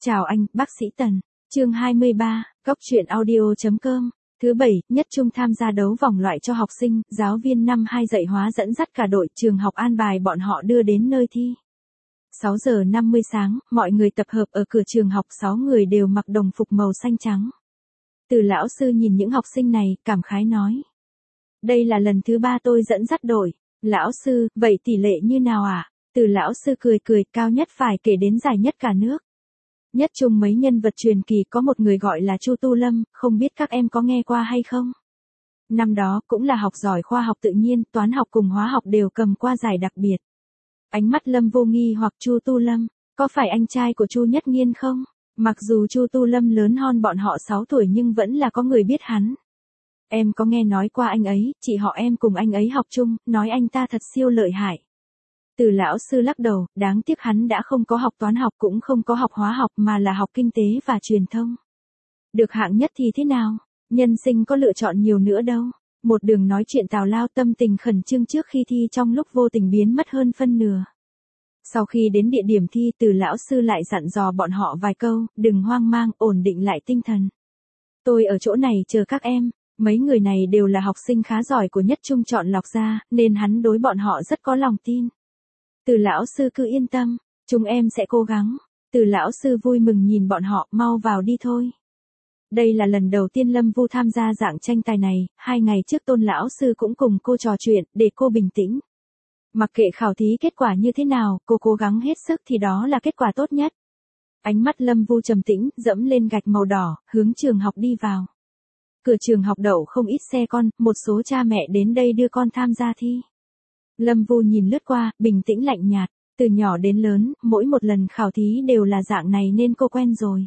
Chào anh, bác sĩ Tần. Chương 23, Góc truyện audio.com. Thứ bảy, Nhất Trung tham gia đấu vòng loại cho học sinh, giáo viên năm 2 dạy hóa dẫn dắt cả đội trường học an bài bọn họ đưa đến nơi thi. 6 giờ 50 sáng, mọi người tập hợp ở cửa trường học, 6 người đều mặc đồng phục màu xanh trắng. Từ lão sư nhìn những học sinh này, cảm khái nói. Đây là lần thứ 3 tôi dẫn dắt đội. Lão sư, vậy tỷ lệ như nào ạ? Từ lão sư cười, cao nhất phải kể đến giải nhất cả nước. Nhất Trung mấy nhân vật truyền kỳ có một người gọi là Chu Tu Lâm, không biết các em có nghe qua hay không? Năm đó cũng là học giỏi khoa học tự nhiên, toán học cùng hóa học đều cầm qua giải đặc biệt. Ánh mắt Lâm vô nghi hoặc Chu Tu Lâm, có phải anh trai của Chu Nhất Nghiên không? Mặc dù Chu Tu Lâm lớn hơn bọn họ 6 tuổi nhưng vẫn là có người biết hắn. Em có nghe nói qua anh ấy, chị họ em cùng anh ấy học chung, nói anh ta thật siêu lợi hại. Từ lão sư lắc đầu, đáng tiếc hắn đã không có học toán học cũng không có học hóa học mà là học kinh tế và truyền thông. Được hạng nhất thì thế nào? Nhân sinh có lựa chọn nhiều nữa đâu. Một đường nói chuyện tào lao, tâm tình khẩn trương trước khi thi trong lúc vô tình biến mất hơn phân nửa. Sau khi đến địa điểm thi, Từ lão sư lại dặn dò bọn họ vài câu, đừng hoang mang, ổn định lại tinh thần. Tôi ở chỗ này chờ các em. Mấy người này đều là học sinh khá giỏi của Nhất Trung chọn lọc ra, nên hắn đối bọn họ rất có lòng tin. Từ lão sư cứ yên tâm, chúng em sẽ cố gắng. Từ lão sư vui mừng nhìn bọn họ, mau vào đi thôi. Đây là lần đầu tiên Lâm Vu tham gia dạng tranh tài này, 2 ngày trước Tôn lão sư cũng cùng cô trò chuyện, để cô bình tĩnh. Mặc kệ khảo thí kết quả như thế nào, cô cố gắng hết sức thì đó là kết quả tốt nhất. Ánh mắt Lâm Vu trầm tĩnh, dẫm lên gạch màu đỏ, hướng trường học đi vào. Cửa trường học đậu không ít xe con, một số cha mẹ đến đây đưa con tham gia thi. Lâm Vu nhìn lướt qua, bình tĩnh lạnh nhạt, từ nhỏ đến lớn, mỗi một lần khảo thí đều là dạng này nên cô quen rồi.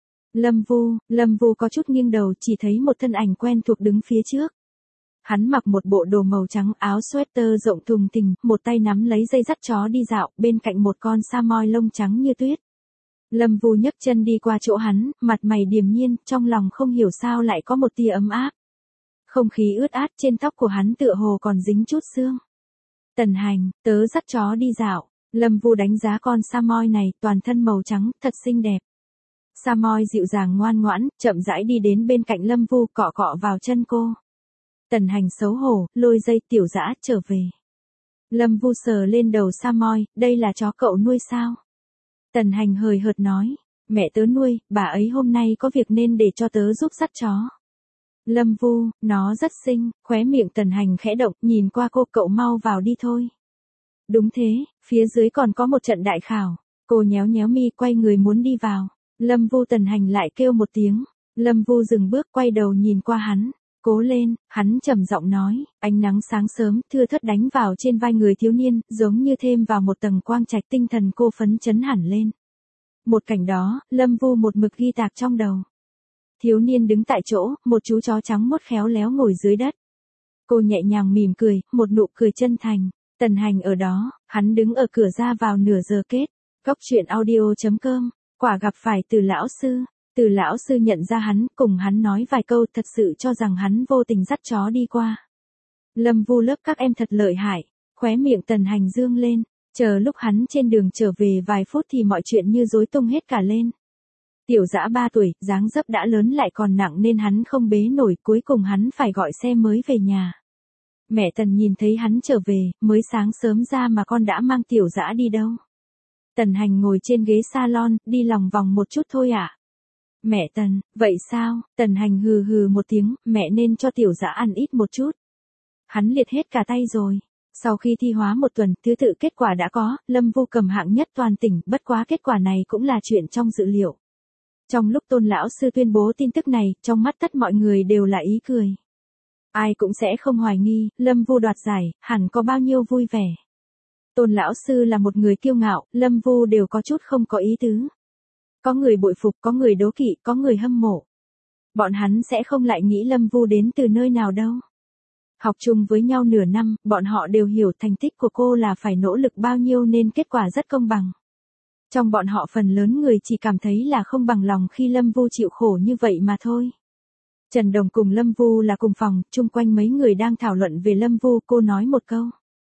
Lâm Vu có chút nghiêng đầu, chỉ thấy một thân ảnh quen thuộc đứng phía trước. Hắn mặc một bộ đồ màu trắng, áo sweater rộng thùng thình, một tay nắm lấy dây dắt chó đi dạo, bên cạnh một con sa moi lông trắng như tuyết. Lâm Vu nhấc chân đi qua chỗ hắn, mặt mày điềm nhiên, trong lòng không hiểu sao lại có một tia ấm áp. Không khí ướt át trên tóc của hắn tựa hồ còn dính chút sương. Tần Hành, tớ dắt chó đi dạo. Lâm Vu đánh giá con sa moi này, toàn thân màu trắng, thật xinh đẹp. Sa moi dịu dàng ngoan ngoãn, chậm rãi đi đến bên cạnh Lâm Vu, cọ cọ vào chân cô. Tần Hành xấu hổ, lôi dây, tiểu dã, trở về. Lâm Vu sờ lên đầu sa moi, đây là chó cậu nuôi sao? Tần Hành hời hợt nói, mẹ tớ nuôi, bà ấy hôm nay có việc nên để cho tớ giúp dắt chó. Lâm Vu, nó rất xinh, khóe miệng Tần Hành khẽ động, nhìn qua cô, cậu mau vào đi thôi. Đúng thế, phía dưới còn có một trận đại khảo. Cô nhéo nhéo mi, quay người muốn đi vào. Lâm Vu, Tần Hành lại kêu một tiếng. Lâm Vu dừng bước, quay đầu nhìn qua hắn. Cố lên, hắn trầm giọng nói, ánh nắng sáng sớm, thưa thớt đánh vào trên vai người thiếu niên, giống như thêm vào một tầng quang trạch, tinh thần cô phấn chấn hẳn lên. Một cảnh đó, Lâm Vu một mực ghi tạc trong đầu. Thiếu niên đứng tại chỗ, một chú chó trắng mốt khéo léo ngồi dưới đất. Cô nhẹ nhàng mỉm cười, một nụ cười chân thành. Tần Hành ở đó, hắn đứng ở cửa ra vào nửa giờ kết. Góc truyện audio.com, quả gặp phải Từ lão sư. Từ lão sư nhận ra hắn, cùng hắn nói vài câu, thật sự cho rằng hắn vô tình dắt chó đi qua. Lâm Vu, lớp các em thật lợi hại. Khóe miệng Tần Hành dương lên. Chờ lúc hắn trên đường trở về vài phút thì mọi chuyện như rối tung hết cả lên. Tiểu dã 3 tuổi, dáng dấp đã lớn lại còn nặng nên hắn không bế nổi, cuối cùng hắn phải gọi xe mới về nhà. Mẹ Tần nhìn thấy hắn trở về, mới sáng sớm ra mà con đã mang tiểu dã đi đâu? Tần Hành ngồi trên ghế salon, đi lòng vòng một chút thôi ạ. Mẹ Tần, vậy sao? Tần Hành hừ hừ một tiếng, mẹ nên cho tiểu dã ăn ít một chút. Hắn liệt hết cả tay rồi. Sau khi thi hóa một tuần, thứ tự kết quả đã có, Lâm Vu cầm hạng nhất toàn tỉnh, bất quá kết quả này cũng là chuyện trong dự liệu. Trong lúc Tôn lão sư tuyên bố tin tức này, trong mắt tất mọi người đều là ý cười. Ai cũng sẽ không hoài nghi, Lâm Vu đoạt giải, hẳn có bao nhiêu vui vẻ. Tôn lão sư là một người kiêu ngạo, Lâm Vu đều có chút không có ý tứ. Có người bội phục, có người đố kỵ, có người hâm mộ. Bọn hắn sẽ không lại nghĩ Lâm Vu đến từ nơi nào đâu. Học chung với nhau nửa năm, bọn họ đều hiểu thành tích của cô là phải nỗ lực bao nhiêu nên kết quả rất công bằng. Trong bọn họ phần lớn người chỉ cảm thấy là không bằng lòng khi Lâm Vu chịu khổ như vậy mà thôi. Trần Đồng cùng Lâm Vu là cùng phòng, chung quanh mấy người đang thảo luận về Lâm Vu, cô nói một câu.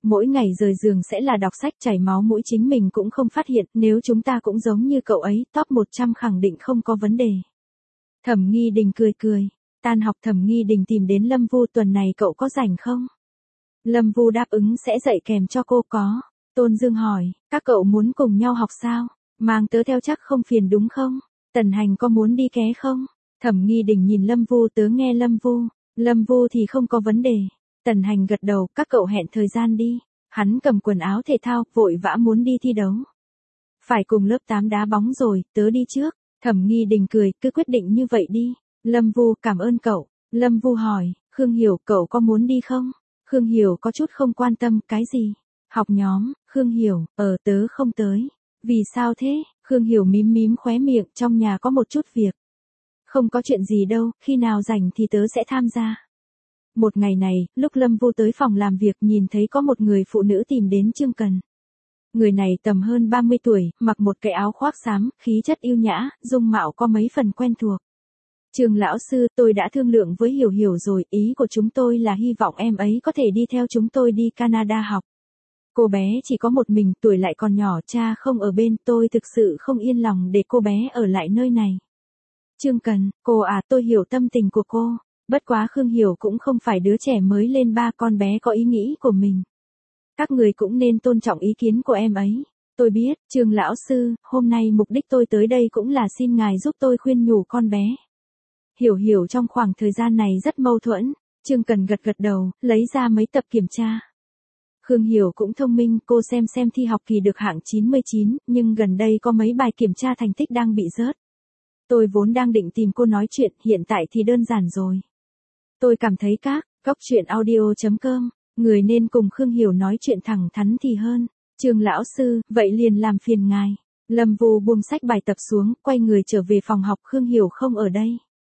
Mỗi ngày rời giường sẽ là đọc sách, chảy máu mũi chính mình cũng không phát hiện, nếu chúng ta cũng giống như cậu ấy, top 100 khẳng định không có vấn đề. Thẩm Nghi Đình cười cười. Tan học Thẩm Nghi Đình tìm đến Lâm Vu, tuần này cậu có rảnh không? Lâm Vu đáp ứng sẽ dạy kèm cho cô. Có. Tôn Dương hỏi, các cậu muốn cùng nhau học sao? Mang tớ theo chắc không phiền đúng không? Tần Hành có muốn đi ké không? Thẩm Nghi Đình nhìn Lâm Vu, tớ nghe Lâm Vu. Lâm Vu thì không có vấn đề. Tần Hành gật đầu, các cậu hẹn thời gian đi. Hắn cầm quần áo thể thao, vội vã muốn đi thi đấu. Phải cùng lớp 8 đá bóng rồi, tớ đi trước. Thẩm Nghi Đình cười, cứ quyết định như vậy đi. Lâm Vu, cảm ơn cậu. Lâm Vu hỏi, Khương Hiểu, cậu có muốn đi không? Khương Hiểu có chút không quan tâm, cái gì? Học nhóm. Khương Hiểu, tớ không tới. Vì sao thế? Khương Hiểu mím mím khóe miệng, trong nhà có một chút việc. Không có chuyện gì đâu, khi nào rảnh thì tớ sẽ tham gia. Một ngày này, lúc Lâm Vu tới phòng làm việc nhìn thấy có một người phụ nữ tìm đến Trương Cần. Người này tầm hơn 30 tuổi, mặc một cái áo khoác xám, khí chất yêu nhã, dung mạo có mấy phần quen thuộc. Trương lão sư, tôi đã thương lượng với Hiểu Hiểu rồi, ý của chúng tôi là hy vọng em ấy có thể đi theo chúng tôi đi Canada học. Cô bé chỉ có một mình, tuổi lại còn nhỏ, cha không ở bên, tôi thực sự không yên lòng để cô bé ở lại nơi này. Trương Cần, cô à, tôi hiểu tâm tình của cô. Bất quá Khương Hiểu cũng không phải đứa trẻ mới lên 3, con bé có ý nghĩ của mình. Các người cũng nên tôn trọng ý kiến của em ấy. Tôi biết, Trương lão sư, hôm nay mục đích tôi tới đây cũng là xin ngài giúp tôi khuyên nhủ con bé. Hiểu Hiểu trong khoảng thời gian này rất mâu thuẫn. Trương Cần gật gật đầu, lấy ra mấy tập kiểm tra. Khương Hiểu cũng thông minh, cô xem thi học kỳ được hạng 99, nhưng gần đây có mấy bài kiểm tra thành tích đang bị rớt. Tôi vốn đang định tìm cô nói chuyện, hiện tại thì đơn giản rồi. Tôi cảm thấy góc chuyện audio.com, người nên cùng Khương Hiểu nói chuyện thẳng thắn thì hơn. Trương lão sư, vậy liền làm phiền ngài. Lâm Vu buông sách bài tập xuống, quay người trở về phòng học, Khương Hiểu không ở đây.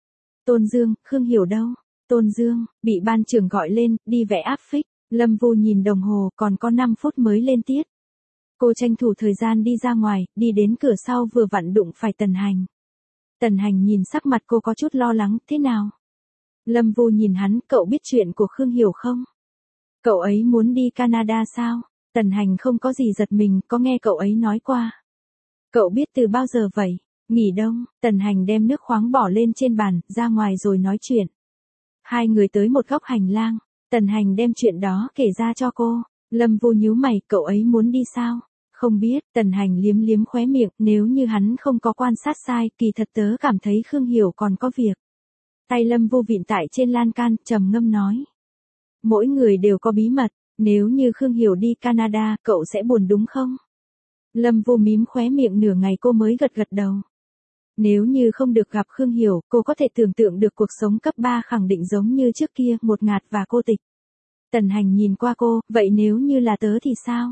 Tôn Dương, Khương Hiểu đâu? Tôn Dương, bị ban trưởng gọi lên, đi vẽ áp phích. Lâm Vu nhìn đồng hồ, còn có 5 phút mới lên tiết. Cô tranh thủ thời gian đi ra ngoài, đi đến cửa sau vừa vặn đụng phải Tần Hành. Tần Hành nhìn sắc mặt cô có chút lo lắng, thế nào? Lâm Vu nhìn hắn, cậu biết chuyện của Khương Hiểu không? Cậu ấy muốn đi Canada sao? Tần Hành không có gì giật mình, có nghe cậu ấy nói qua. Cậu biết từ bao giờ vậy? Nghỉ đông, Tần Hành đem nước khoáng bỏ lên trên bàn, ra ngoài rồi nói chuyện. Hai người tới một góc hành lang, Tần Hành đem chuyện đó kể ra cho cô. Lâm Vu nhíu mày, cậu ấy muốn đi sao? Không biết, Tần Hành liếm liếm khóe miệng, nếu như hắn không có quan sát sai, kỳ thật tớ cảm thấy Khương Hiểu còn có việc. Tay Lâm Vu vịn tại trên lan can, trầm ngâm nói. Mỗi người đều có bí mật, nếu như Khương Hiểu đi Canada, cậu sẽ buồn đúng không? Lâm Vu mím khóe miệng nửa ngày cô mới gật gật đầu. Nếu như không được gặp Khương Hiểu, cô có thể tưởng tượng được cuộc sống cấp 3 khẳng định giống như trước kia, ngột ngạt và cô tịch. Tần Hành nhìn qua cô, vậy nếu như là tớ thì sao?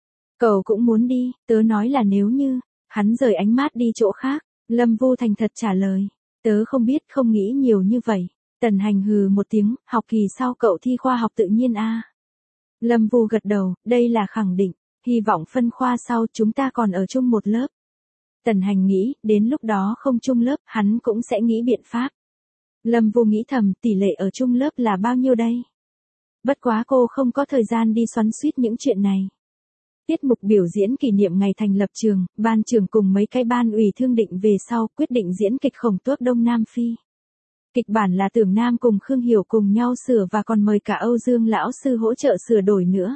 Cậu cũng muốn đi, tớ nói là nếu như. Hắn rời ánh mắt đi chỗ khác, Lâm Vu thành thật trả lời. Tớ không biết, không nghĩ nhiều như vậy. Tần Hành hừ một tiếng, học kỳ sau cậu thi khoa học tự nhiên a. Lâm Vu gật đầu, đây là khẳng định, hy vọng phân khoa sau chúng ta còn ở chung một lớp. Tần Hành nghĩ, đến lúc đó không chung lớp, hắn cũng sẽ nghĩ biện pháp. Lâm Vu nghĩ thầm, tỷ lệ ở chung lớp là bao nhiêu đây? Bất quá cô không có thời gian đi xoắn xuýt những chuyện này. Tiết mục biểu diễn kỷ niệm ngày thành lập trường, ban trưởng cùng mấy cái ban ủy thương định về sau, quyết định diễn kịch Khổng Tước Đông Nam Phi. Kịch bản là Tưởng Nam cùng Khương Hiểu cùng nhau sửa và còn mời cả Âu Dương lão sư hỗ trợ sửa đổi nữa.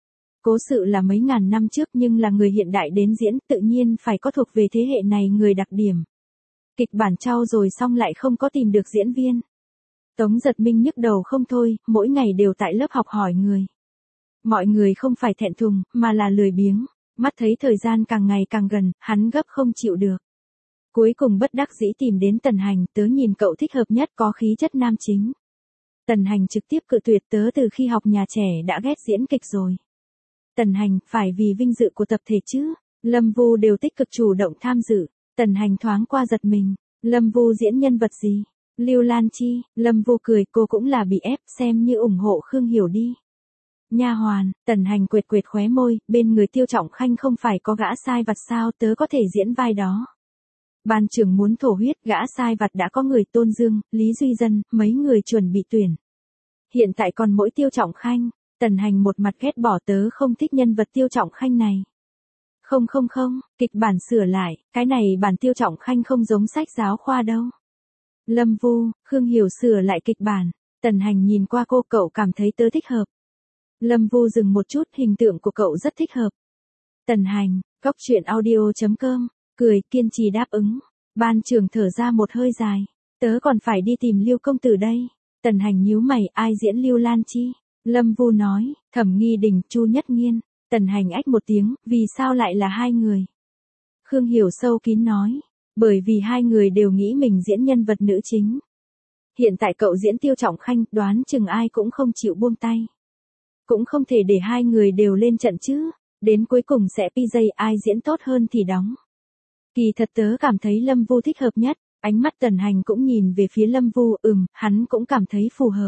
Cố sự là mấy ngàn năm trước nhưng là người hiện đại đến diễn, tự nhiên phải có thuộc về thế hệ này người đặc điểm. Kịch bản trau rồi xong lại không có tìm được diễn viên. Tống Giật Minh nhức đầu không thôi, mỗi ngày đều tại lớp học hỏi người. Mọi người không phải thẹn thùng, mà là lười biếng. Mắt thấy thời gian càng ngày càng gần, hắn gấp không chịu được. Cuối cùng bất đắc dĩ tìm đến Tần Hành, tớ nhìn cậu thích hợp nhất, có khí chất nam chính. Tần Hành trực tiếp cự tuyệt, tớ từ khi học nhà trẻ đã ghét diễn kịch rồi. Tần Hành, phải vì vinh dự của tập thể chứ. Lâm Vu đều tích cực chủ động tham dự. Tần Hành thoáng qua giật mình. Lâm Vu diễn nhân vật gì? Lưu Lan Chi. Lâm Vu cười, cô cũng là bị ép, xem như ủng hộ Khương Hiểu đi. Nha hoàn. Tần Hành quệt quệt khóe môi, bên người Tiêu Trọng Khanh không phải có gã sai vặt sao, tớ có thể diễn vai đó. Ban trưởng muốn thổ huyết, gã sai vặt đã có người, Tôn Dương, Lý Duy Dân, mấy người chuẩn bị tuyển. Hiện tại còn mỗi Tiêu Trọng Khanh. Tần Hành một mặt ghét bỏ, tớ không thích nhân vật Tiêu Trọng Khanh này. Không không không, kịch bản sửa lại, cái này bản Tiêu Trọng Khanh không giống sách giáo khoa đâu. Lâm Vu, Khương Hiểu sửa lại kịch bản. Tần Hành nhìn qua cô, cậu cảm thấy tớ thích hợp. Lâm Vu dừng một chút, hình tượng của cậu rất thích hợp. Tần Hành, góc truyện audio.com, cười kiên trì đáp ứng. Ban trưởng thở ra một hơi dài. Tớ còn phải đi tìm Lưu công tử đây. Tần Hành nhíu mày, ai diễn Lưu Lan Chi? Lâm Vu nói, Thẩm Nghi Đình, Chu Nhất Nghiên. Tần Hành ách một tiếng, vì sao lại là hai người? Khương Hiểu sâu kín nói, bởi vì hai người đều nghĩ mình diễn nhân vật nữ chính. Hiện tại cậu diễn Tiêu Trọng Khanh, đoán chừng ai cũng không chịu buông tay. Cũng không thể để hai người đều lên trận chứ, đến cuối cùng sẽ PJ, ai diễn tốt hơn thì đóng. Kỳ thật tớ cảm thấy Lâm Vu thích hợp nhất, ánh mắt Tần Hành cũng nhìn về phía Lâm Vu, hắn cũng cảm thấy phù hợp.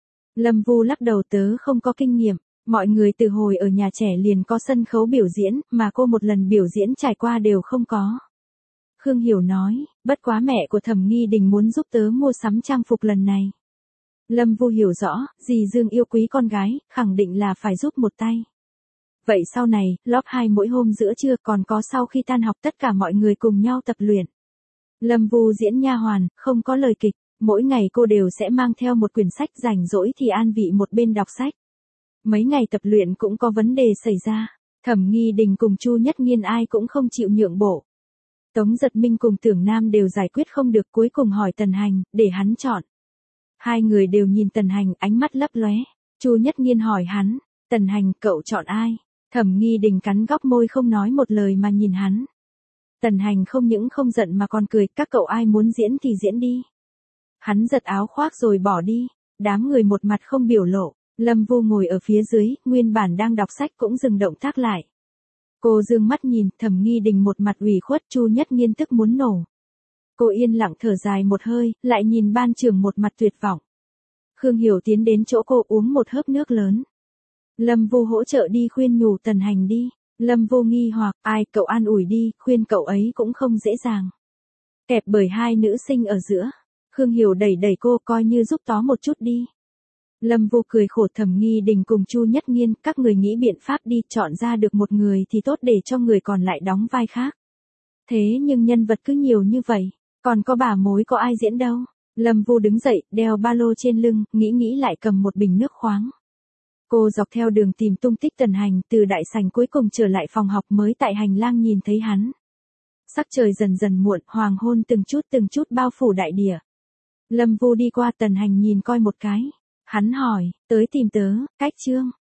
Lâm Vu lắc đầu, tớ không có kinh nghiệm, mọi người từ hồi ở nhà trẻ liền có sân khấu biểu diễn, mà cô một lần biểu diễn trải qua đều không có. Khương Hiểu nói, bất quá mẹ của Thẩm Nghi Đình muốn giúp tớ mua sắm trang phục lần này. Lâm Vu hiểu rõ, dì Dương yêu quý con gái, khẳng định là phải giúp một tay. Vậy sau này, lớp 2 mỗi hôm giữa trưa, còn có sau khi tan học tất cả mọi người cùng nhau tập luyện. Lâm Vu diễn nha hoàn, không có lời kịch, mỗi ngày cô đều sẽ mang theo một quyển sách, rảnh rỗi thì an vị một bên đọc sách. Mấy ngày tập luyện cũng có vấn đề xảy ra, Thẩm Nghi Đình cùng Chu Nhất Nghiên ai cũng không chịu nhượng bộ. Tống Giật Minh cùng Tưởng Nam đều giải quyết không được, cuối cùng hỏi Tần Hành, để hắn chọn. Hai người đều nhìn Tần Hành, ánh mắt lấp lóe. Chu Nhất Nghiên hỏi hắn, Tần Hành, cậu chọn ai? Thẩm Nghi Đình cắn góc môi không nói một lời mà nhìn hắn. Tần Hành không những không giận mà còn cười, các cậu ai muốn diễn thì diễn đi. Hắn giật áo khoác rồi bỏ đi, đám người một mặt không biểu lộ. Lâm Vu ngồi ở phía dưới, nguyên bản đang đọc sách cũng dừng động tác lại. Cô dương mắt nhìn, Thẩm Nghi Đình một mặt ủy khuất, Chu Nhất Nghiên tức muốn nổ. Cô yên lặng thở dài một hơi, lại nhìn ban trưởng một mặt tuyệt vọng. Khương Hiểu tiến đến chỗ cô, uống một hớp nước lớn. Lâm Vu hỗ trợ đi khuyên nhủ Tần Hành đi. Lâm Vu nghi hoặc, ai, cậu an ủi đi, khuyên cậu ấy cũng không dễ dàng. Kẹp bởi hai nữ sinh ở giữa. Khương Hiểu đẩy đẩy cô, coi như giúp tó một chút đi. Lâm Vu cười khổ, Thẩm Nghi Đình cùng Chu Nhất Nghiên, các người nghĩ biện pháp đi, chọn ra được một người thì tốt để cho người còn lại đóng vai khác. Thế nhưng nhân vật cứ nhiều như vậy, còn có bà mối có ai diễn đâu. Lâm Vu đứng dậy, đeo ba lô trên lưng, nghĩ lại cầm một bình nước khoáng. Cô dọc theo đường tìm tung tích Tần Hành, từ đại sảnh cuối cùng trở lại phòng học, mới tại hành lang nhìn thấy hắn. Sắc trời dần dần muộn, hoàng hôn từng chút bao phủ đại địa. Lâm Vu đi qua, Tần Hành nhìn coi một cái. Hắn hỏi, tới tìm tớ, cách Trương.